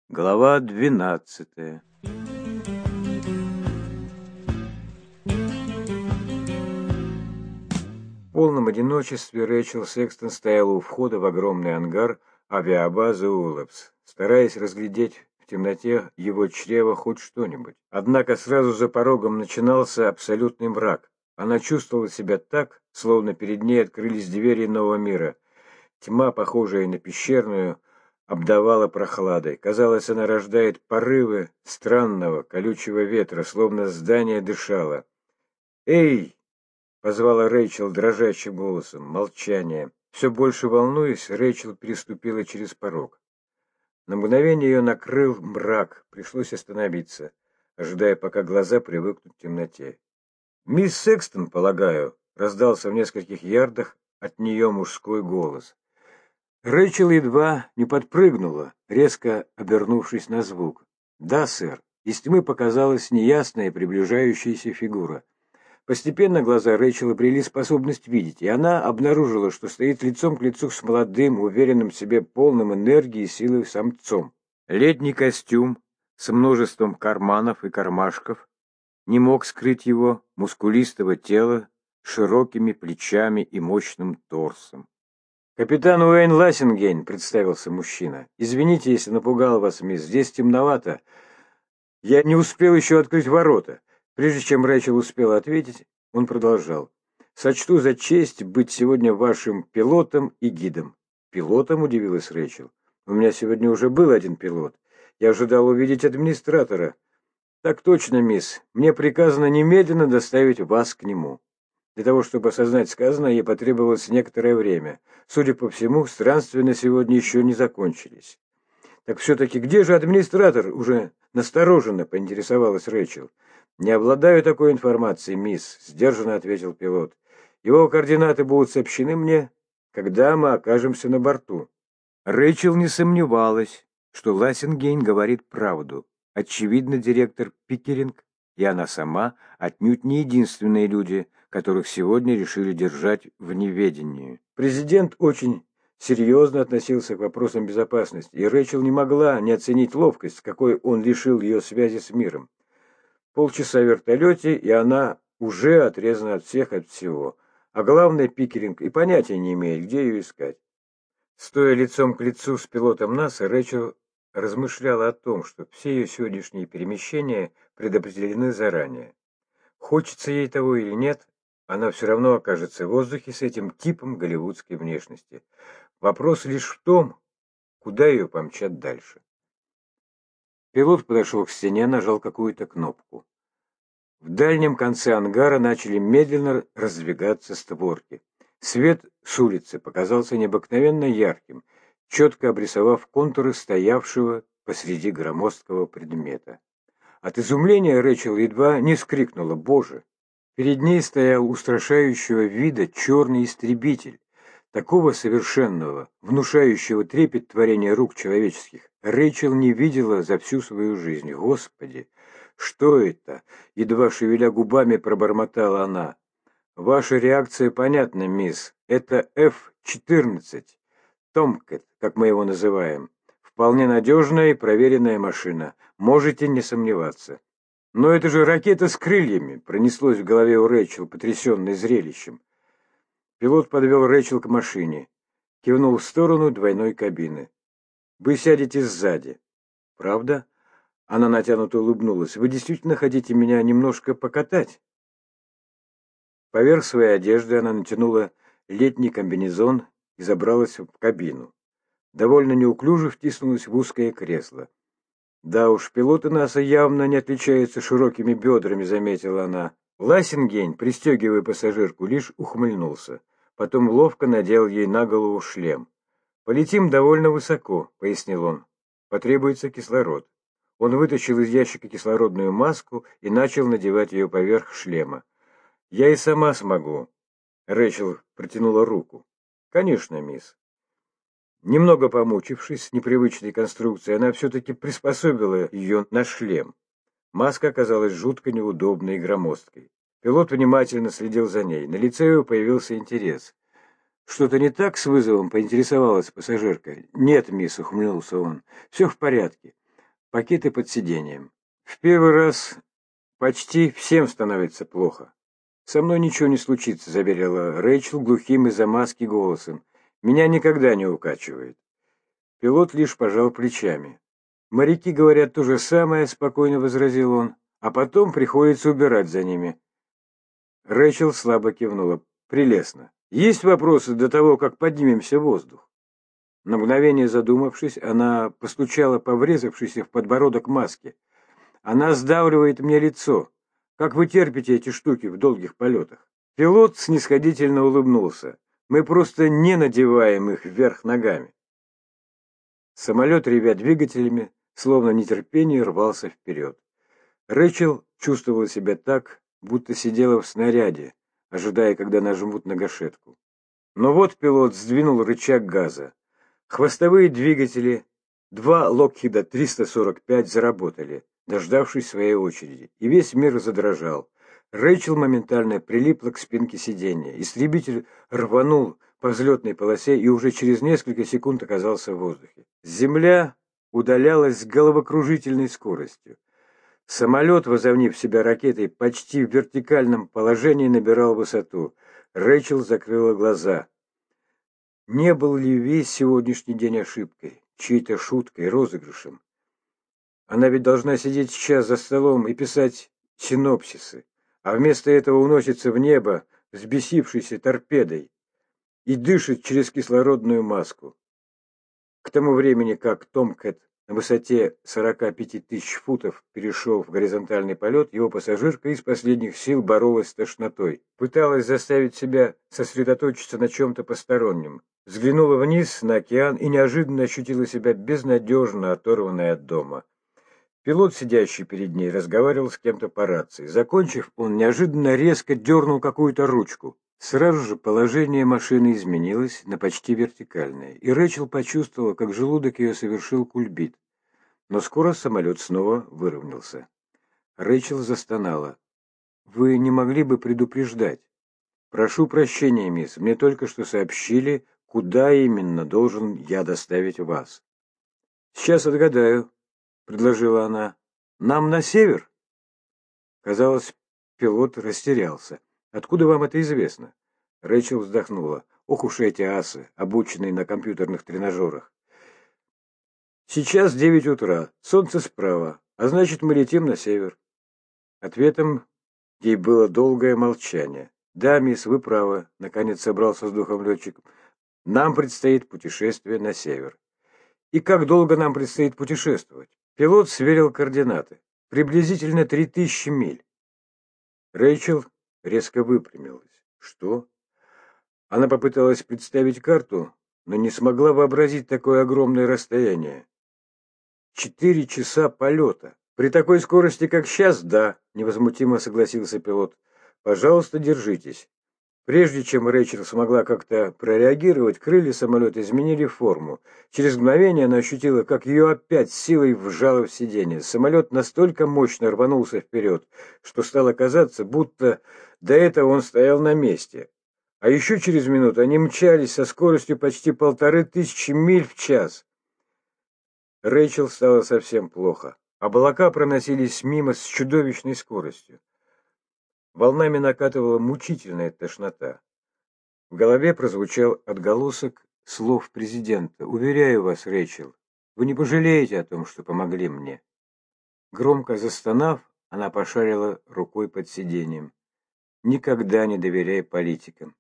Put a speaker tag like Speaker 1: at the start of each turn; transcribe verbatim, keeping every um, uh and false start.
Speaker 1: Глава двенадцатая. В полном одиночестве Рэйчел Секстон стояла у входа в огромный ангар авиабазы Уиллэпс, стараясь разглядеть в темноте его чрева хоть что-нибудь. Однако сразу за порогом начинался абсолютный мрак. Она чувствовала себя так, словно перед ней открылись двери нового мира. Тьма, похожая на пещерную, обдавала прохладой. Казалось, она рождает порывы странного, колючего ветра, словно здание дышало. «Эй!» — позвала Рэйчел дрожащим голосом. Молчание. Все больше волнуясь, Рэйчел переступила через порог. На мгновение ее накрыл мрак. Пришлось остановиться, ожидая, пока глаза привыкнут к темноте. «Мисс Секстон, полагаю», — раздался в нескольких ярдах от нее мужской голос. Рэйчел едва не подпрыгнула, резко обернувшись на звук. «Да, сэр». Из тьмы показалась неясная приближающаяся фигура. Постепенно глаза Рэйчел обрели способность видеть, и она обнаружила, что стоит лицом к лицу с молодым, уверенным в себе, полным энергии и силы самцом. Летний костюм с множеством карманов и кармашков не мог скрыть его мускулистого тела с широкими плечами и мощным торсом. «Капитан Уэйн Лассингейн», — представился мужчина. «Извините, если напугал вас, мисс, здесь темновато. Я не успел еще открыть ворота». Прежде чем Рэйчел успела ответить, он продолжал. «Сочту за честь быть сегодня вашим пилотом и гидом». «Пилотом?» — удивилась Рэйчел. «У меня сегодня уже был один пилот. Я ожидал увидеть администратора». «Так точно, мисс. Мне приказано немедленно доставить вас к нему». Для того, чтобы осознать сказанное, ей потребовалось некоторое время. Судя по всему, странствия на сегодня еще не закончились. «Так все-таки где же администратор?» — уже настороженно поинтересовалась Рэйчел. «Не обладаю такой информацией, мисс», — сдержанно ответил пилот. «Его координаты будут сообщены мне, когда мы окажемся на борту». Рэйчел не сомневалась, что Лассингейн говорит правду. Очевидно, директор Пикеринг и она сама отнюдь не единственные люди, которых сегодня решили держать в неведении. Президент очень серьезно относился к вопросам безопасности, и Рэйчел не могла не оценить ловкость, с какой он лишил ее связи с миром. Полчаса в вертолете, и она уже отрезана от всех, от всего. А главное, Пикеринг и понятия не имеет, где ее искать. Стоя лицом к лицу с пилотом НАСА, Рэйчел размышляла о том, что все ее сегодняшние перемещения предопределены заранее. Хочется ей того или нет, она все равно окажется в воздухе с этим типом голливудской внешности. Вопрос лишь в том, куда ее помчат дальше. Пилот подошел к стене, нажал какую-то кнопку. В дальнем конце ангара начали медленно раздвигаться створки. Свет с улицы показался необыкновенно ярким, четко обрисовав контуры стоявшего посреди громоздкого предмета. От изумления Рэйчел едва не вскрикнула: «Боже!». Перед ней стоял устрашающего вида черный истребитель. Такого совершенного, внушающего трепет творения рук человеческих Рэйчел не видела за всю свою жизнь. «Господи, что это?» — едва шевеля губами пробормотала она. «Ваша реакция понятна, мисс. Это эф четырнадцать. Томкэт, как мы его называем. Вполне надежная и проверенная машина. Можете не сомневаться». «Но это же ракета с крыльями!» — пронеслось в голове у Рэйчел, потрясенной зрелищем. Пилот подвел Рэйчел к машине, кивнул в сторону двойной кабины. «Вы сядете сзади». «Правда?» — она натянуто улыбнулась. «Вы действительно хотите меня немножко покатать?» Поверх своей одежды она натянула летний комбинезон и забралась в кабину. Довольно неуклюже втиснулась в узкое кресло. «Да уж, пилоты НАСА явно не отличаются широкими бедрами», — заметила она. Лассингейн, пристегивая пассажирку, лишь ухмыльнулся. Потом ловко надел ей на голову шлем. «Полетим довольно высоко», — пояснил он. «Потребуется кислород». Он вытащил из ящика кислородную маску и начал надевать ее поверх шлема. «Я и сама смогу», — Рэйчел протянула руку. «Конечно, мисс». Немного помучившись с непривычной конструкцией, она все-таки приспособила ее на шлем. Маска оказалась жутко неудобной и громоздкой. Пилот внимательно следил за ней. На лице его появился интерес. «Что-то не так с вызовом?» — поинтересовалась пассажирка. «Нет, мисс», — ухмыльнулся он. «Все в порядке. пакеты под сиденьем. В первый раз почти всем становится плохо. «Со мной ничего не случится», — заверила Рэйчел глухим из-за маски голосом. «Меня никогда не укачивает». Пилот лишь пожал плечами. «Моряки говорят то же самое», — спокойно возразил он, «а потом приходится убирать за ними». Рэйчел слабо кивнула. «Прелестно. Есть вопросы до того, как поднимемся в воздух?» На мгновение задумавшись, она постучала по врезавшейся в подбородок маске. «Она сдавливает мне лицо. Как вы терпите эти штуки в долгих полетах?» Пилот снисходительно улыбнулся. «Мы просто не надеваем их вверх ногами». Самолет, ревя двигателями, словно нетерпение, рвался вперед. Рэйчел чувствовала себя так, будто сидела в снаряде, ожидая, когда нажмут на гашетку. Но вот пилот сдвинул рычаг газа. Хвостовые двигатели, два Локхида триста сорок пять, заработали, дождавшись своей очереди, и весь мир задрожал. Рэйчел моментально прилипла к спинке сиденья. Истребитель рванул по взлетной полосе и уже через несколько секунд оказался в воздухе. Земля удалялась с головокружительной скоростью. Самолет, возомнив себя ракетой, почти в вертикальном положении набирал высоту. Рэйчел закрыла глаза. Не был ли весь сегодняшний день ошибкой, чьей-то шуткой, розыгрышем? Она ведь должна сидеть сейчас за столом и писать синопсисы, а вместо этого уносится в небо взбесившейся торпедой и дышит через кислородную маску. К тому времени, как Томкэт на высоте сорока пяти тысяч футов перешел в горизонтальный полет, его пассажирка из последних сил боролась с тошнотой, пыталась заставить себя сосредоточиться на чем-то постороннем, взглянула вниз на океан и неожиданно ощутила себя безнадежно оторванной от дома. Пилот, сидящий перед ней, разговаривал с кем-то по рации. Закончив, он неожиданно резко дернул какую-то ручку. Сразу же положение машины изменилось на почти вертикальное, и Рэйчел почувствовала, как желудок ее совершил кульбит. Но скоро самолет снова выровнялся. Рэйчел застонала. «Вы не могли бы предупреждать?» «Прошу прощения, мисс, мне только что сообщили, куда именно должен я доставить вас». «Сейчас отгадаю», — предложила она. «Нам на север?» Казалось, пилот растерялся. «Откуда вам это известно?» Рэйчел вздохнула. «Ох уж эти асы, обученные на компьютерных тренажерах. Сейчас девять утра, солнце справа, а значит, мы летим на север». Ответом ей было долгое молчание. «Да, мисс, вы правы», — наконец собрался с духом летчик. «Нам предстоит путешествие на север». «И как долго нам предстоит путешествовать?» Пилот сверил координаты. «Приблизительно три тысячи миль». Рэйчел резко выпрямилась. «Что?» Она попыталась представить карту, но не смогла вообразить такое огромное расстояние. Четыре часа полета. При такой скорости, как сейчас, да, невозмутимо согласился пилот. Пожалуйста, держитесь. Прежде чем Рэйчел смогла как-то прореагировать, крылья самолета изменили форму. Через мгновение она ощутила, как ее опять силой вжало в сиденье. Самолет настолько мощно рванулся вперед, что стало казаться, будто до этого он стоял на месте. А еще через минуту они мчались со скоростью почти полторы тысячи миль в час. Рэйчел стало совсем плохо. Облака проносились мимо с чудовищной скоростью. Волнами накатывала мучительная тошнота. В голове прозвучал отголосок слов президента. «Уверяю вас, Рэйчел, вы не пожалеете о том, что помогли мне». Громко застонав, она пошарила рукой под сиденьем. «Никогда не доверяй политикам.